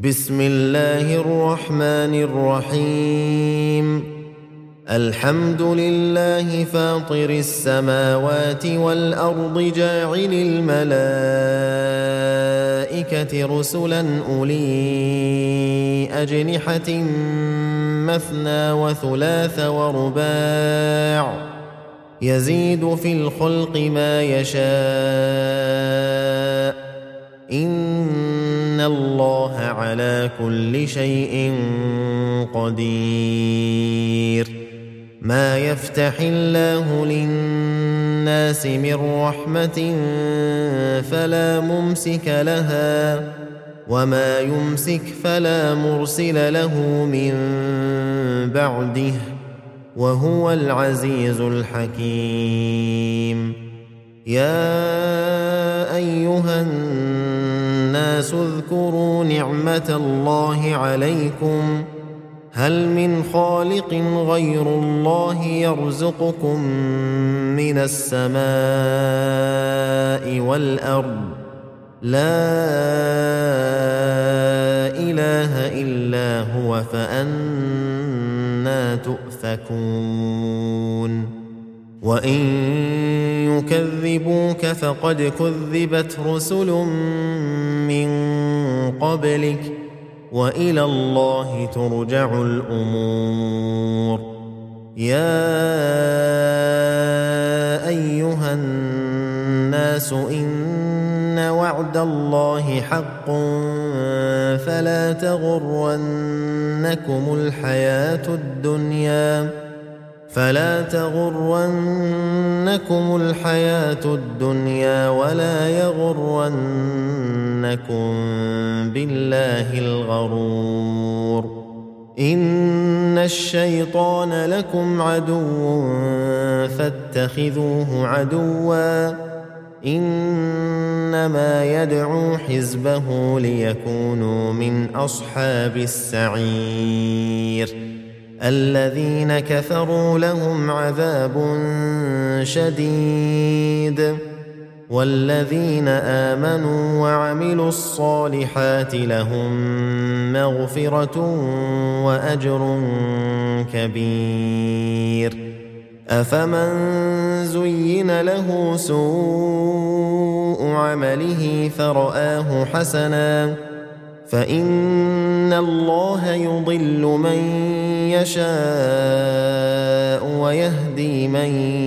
بسم الله الرحمن الرحيم. الحمد لله فاطر السماوات والأرض جاعل الملائكة رسلا أولي أجنحة مثنى وثلاث ورباع يزيد في الخلق ما يشاء إن الله على كل شيء قدير. ما يفتح الله للناس من رحمة فلا ممسك لها وما يمسك فلا مرسل له من بعده وهو العزيز الحكيم. يا أيها الناس اذكروا نعمة الله عليكم هل من خالق غير الله يرزقكم من السماء والأرض لا إله إلا هو فأنى تؤفكون. وإن يكذبوك فقد كذبت رسل من قبلك وإلى الله ترجع الأمور. يا أيها الناس إن وعد الله حق فلا تغرنكم الحياة الدنيا ولا يغرنكم بالله الغرور. إن الشيطان لكم عدو فاتخذوه عدوا إنما يدعو حزبه ليكونوا من أصحاب السعير. الذين كفروا لهم عذاب شديد والذين آمنوا وعملوا الصالحات لهم مغفرة وأجر كبير. أفمن زين له سوء عمله فرآه حسنا فإن الله يضل من يشاء ويهدي من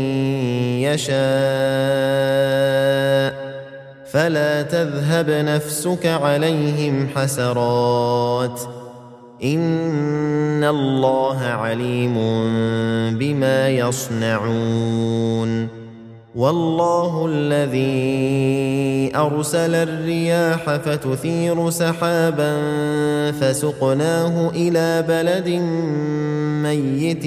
يشاء فلا تذهب نفسك عليهم حسرات إن الله عليم بما يصنعون. والله الذي أرسل الرياح فتثير سحابا فسقناه إلى بلد ميت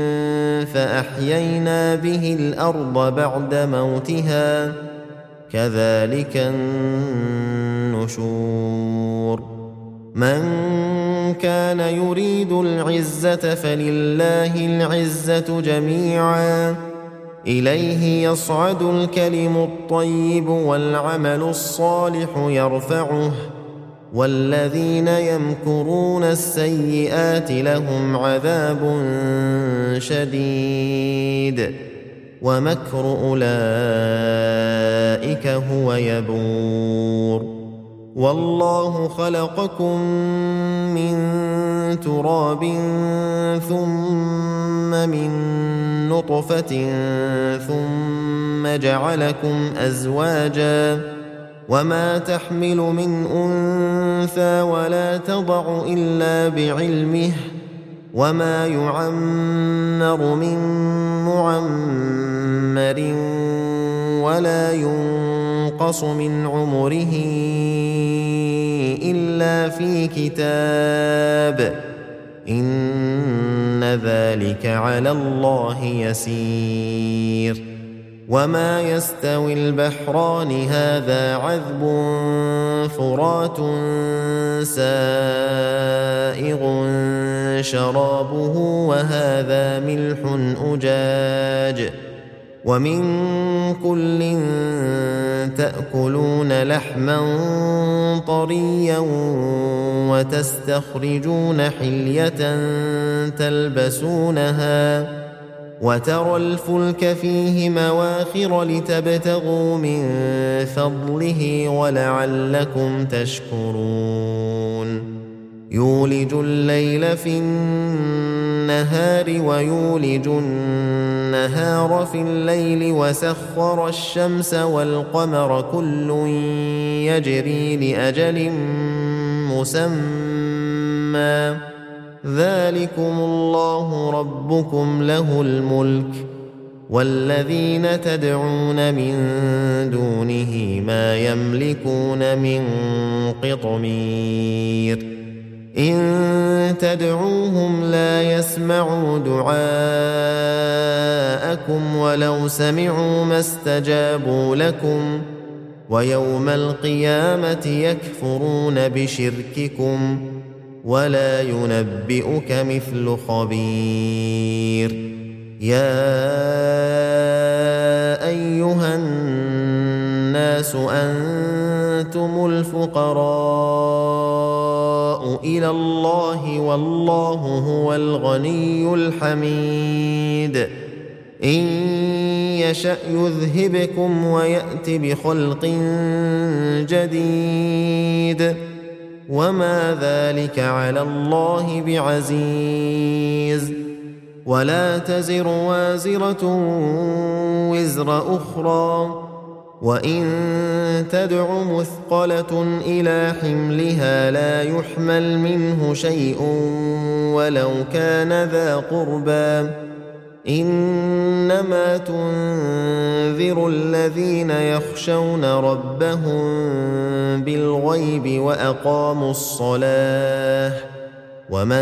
فأحيينا به الأرض بعد موتها كذلك النشور. من كان يريد العزة فلله العزة جميعا إليه يصعد الكلم الطيب والعمل الصالح يرفعه والذين يمكرون السيئات لهم عذاب شديد ومكر أولئك هو يبور. والله خلقكم من تراب ثم من نطفة ثم جعلكم أزواجا وما تحمل من أنثى ولا تضع إلا بعلمه وما يعمر من معمر ولا ينقص من عمره إلا في كتاب إن ذلك على الله يسير. وما يستوي البحران هذا عذب فرات سائغ شرابه وهذا ملح أجاج ومن كل تأكلون لحما طريا وتستخرجون حلية تلبسونها وترى الفلك فيه مواخر لتبتغوا من فضله ولعلكم تشكرون يولج الليل في النهار ويولج النهار في الليل وسخر الشمس والقمر كل يجري لأجل مسمى ذلكم الله ربكم له الملك والذين تدعون من دونه ما يملكون من قطمير إن تدعوهم لا يسمعوا دعاءكم ولو سمعوا ما استجابوا لكم ويوم القيامة يكفرون بشرككم ولا ينبئك مثل خبير يا أيها الناس أنتم الفقراء إلى الله والله هو الغني الحميد إن يشأ يذهبكم ويأت بخلق جديد وما ذلك على الله بعزيز ولا تزر وازرة وزر أخرى وإن تدع مثقلة إلى حملها لا يحمل منه شيء ولو كان ذا قربى إنما تنذر الذين يخشون ربهم بالغيب وأقاموا الصلاة ومن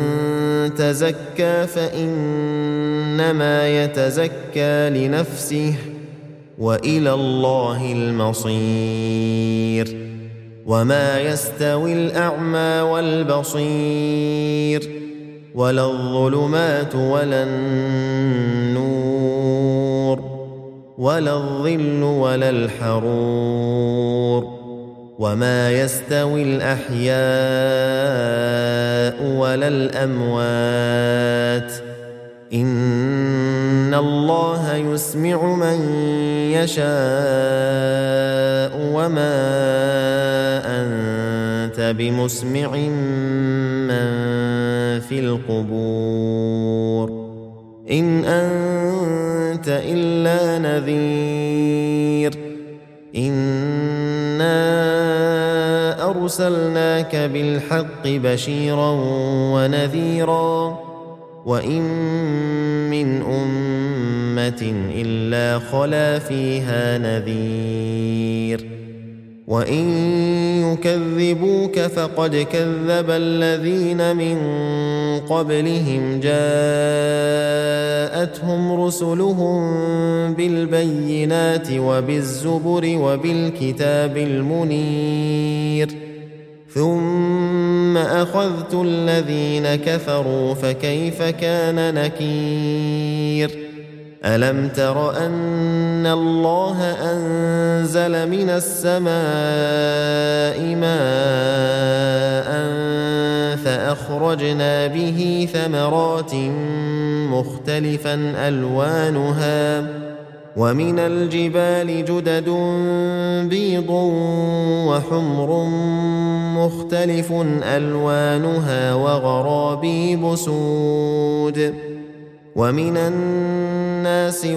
تزكى فإنما يتزكى لنفسه وإلى الله المصير وما يستوي الأعمى والبصير ولا الظلمات ولا النور ولا الظل ولا الحرور وما يستوي الأحياء ولا الأموات إن الله يسمع من يشاء وما أنت بمسمع من في القبور إن أنت إلا نذير إنا أرسلناك بالحق بشيرا ونذيرا وإن من أمة إلا خلا فيها نذير وإن يكذبوك فقد كذب الذين من قبلهم جاءتهم رسلهم بالبينات وبالزبر وبالكتاب المنير ثم أخذت الذين كفروا فكيف كان نكير ألم تر أن الله أنزل من السماء ماء فأخرجنا به ثمرات مختلفا ألوانها ومن الجبال جدد بيض وحمر مختلف ألوانها وغرابيب سود ومن الناس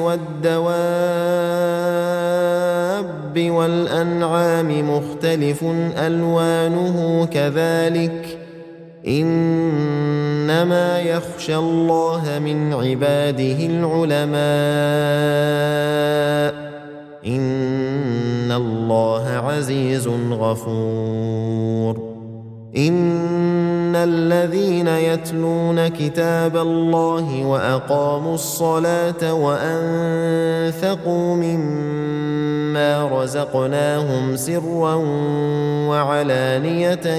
والدواب والأنعام مختلف ألوانه كذلك إنما يخشى الله من عباده العلماء إن الله عزيز غفور إن الذين يتلون كتاب الله وأقاموا الصلاة وأنفقوا مما رزقناهم سرا وعلانية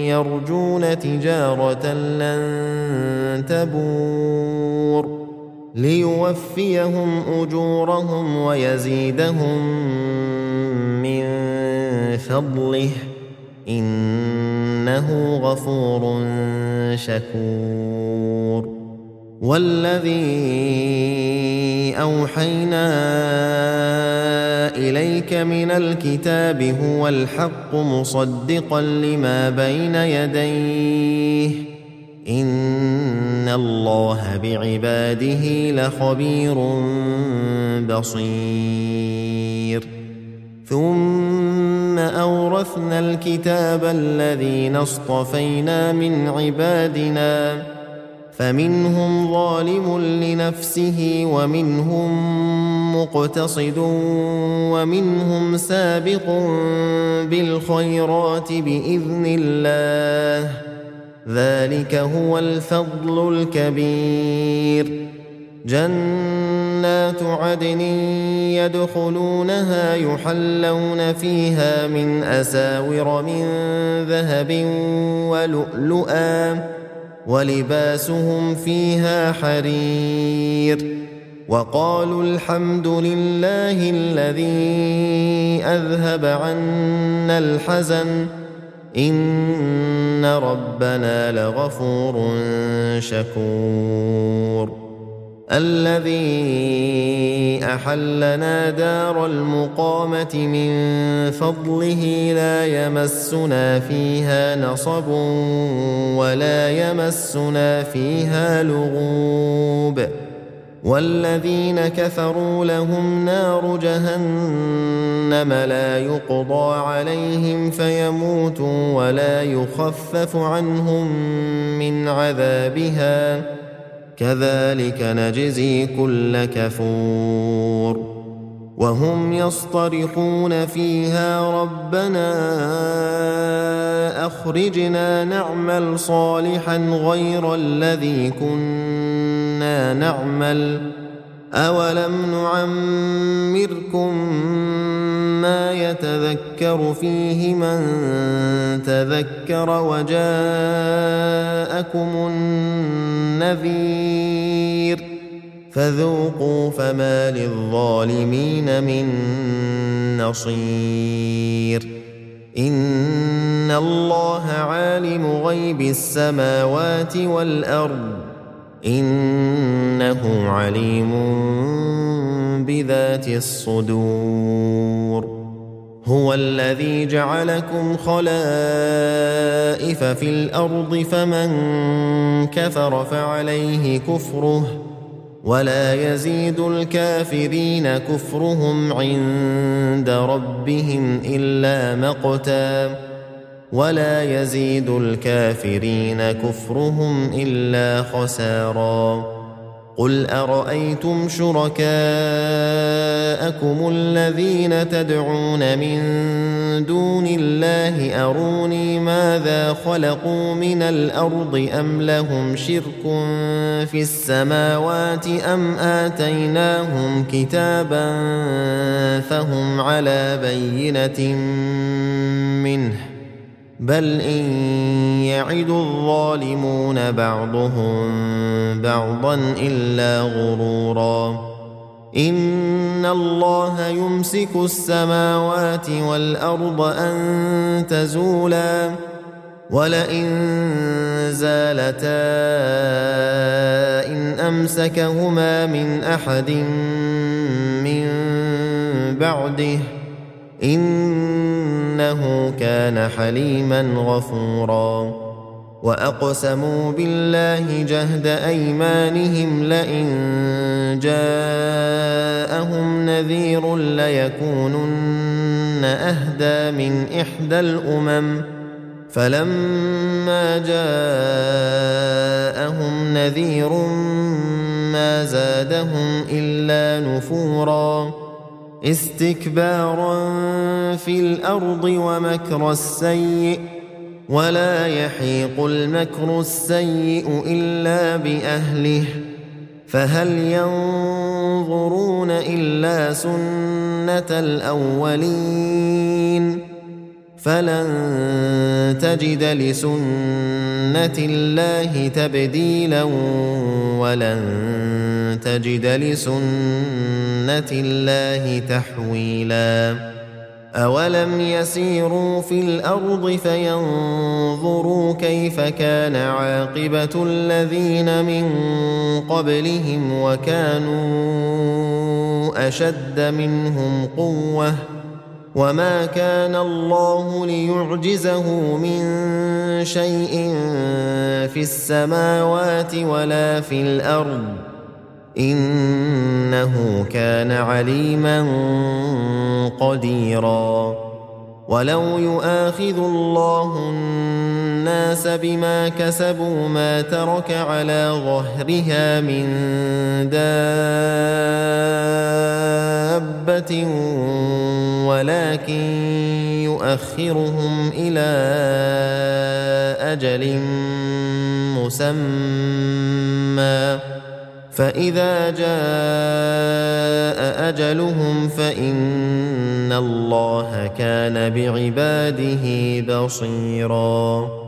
يرجون تجارة لن تبور ليوفيهم أجورهم ويزيدهم من فضله إنه غفور شكور. والذي أوحينا إليك من الكتاب هو الحق مصدقا لما بين يديه إن الله بعباده لخبير بصير. ثم أورثنا الكتاب الذين اصطفينا من عبادنا فمنهم ظالم لنفسه ومنهم مقتصد ومنهم سابق بالخيرات بإذن الله ذلك هو الفضل الكبير. جنات عدن يدخلونها يحلون فيها من أساور من ذهب ولؤلؤا ولباسهم فيها حرير. وقالوا الحمد لله الذي أذهب عنا الحزن إن ربنا لغفور شكور. الذي أحلنا دار المقامة من فضله لا يمسنا فيها نصب ولا يمسنا فيها لغوب. والذين كفروا لهم نار جهنم لا يقضى عليهم فيموتوا ولا يخفف عنهم من عذابها كذلك نجزي كل كفور. وهم يصطرخون فيها ربنا أخرجنا نعمل صالحا غير الذي كنا نعمل أولم نعمركم ما يتذكر فيه من تذكر وجاءكم النذير فذوقوا فما للظالمين من نصير. إن الله عالم غيب السماوات والأرض إنه عليم بذات الصدور. هو الذي جعلكم خلائف في الأرض فمن كفر فعليه كفره ولا يزيد الكافرين كفرهم عند ربهم إلا مقتا ولا يزيد الكافرين كفرهم إلا خسارا. قل أرأيتم شركاءكم الذين تدعون من دون الله أروني ماذا خلقوا من الأرض أم لهم شرك في السماوات أم آتيناهم كتابا فهم على بينة منه بل إن يعد الظالمون بعضهم بعضا إلا غرورا. إن الله يمسك السماوات والأرض أن تزولا ولئن زالتا إن أمسكهما من أحد من بعده إنه كان حليما غفورا. وأقسموا بالله جهد أيمانهم لئن جاءهم نذير ليكونن أهدى من إحدى الأمم فلما جاءهم نذير ما زادهم إلا نفورا استكبارا في الأرض ومكر السيء ولا يحيق المكر السيء إلا بأهله فهل ينظرون إلا سنة الأولين فلن تجد لسنة الله تبديلا ولن تجد لسنة الله تحويلا أولم يسيروا في الأرض فينظروا كيف كان عاقبة الذين من قبلهم وكانوا أشد منهم قوة وما كان الله ليعجزه من شيء في السماوات ولا في الأرض إنه كان عليما قديرا ولو يؤاخذ الله الناس بما كسبوا ما ترك على ظهرها من دابة ولكن يؤخرهم إلى أجل مسمى فإذا جاء أجلهم فإن الله كان بعباده بصيراً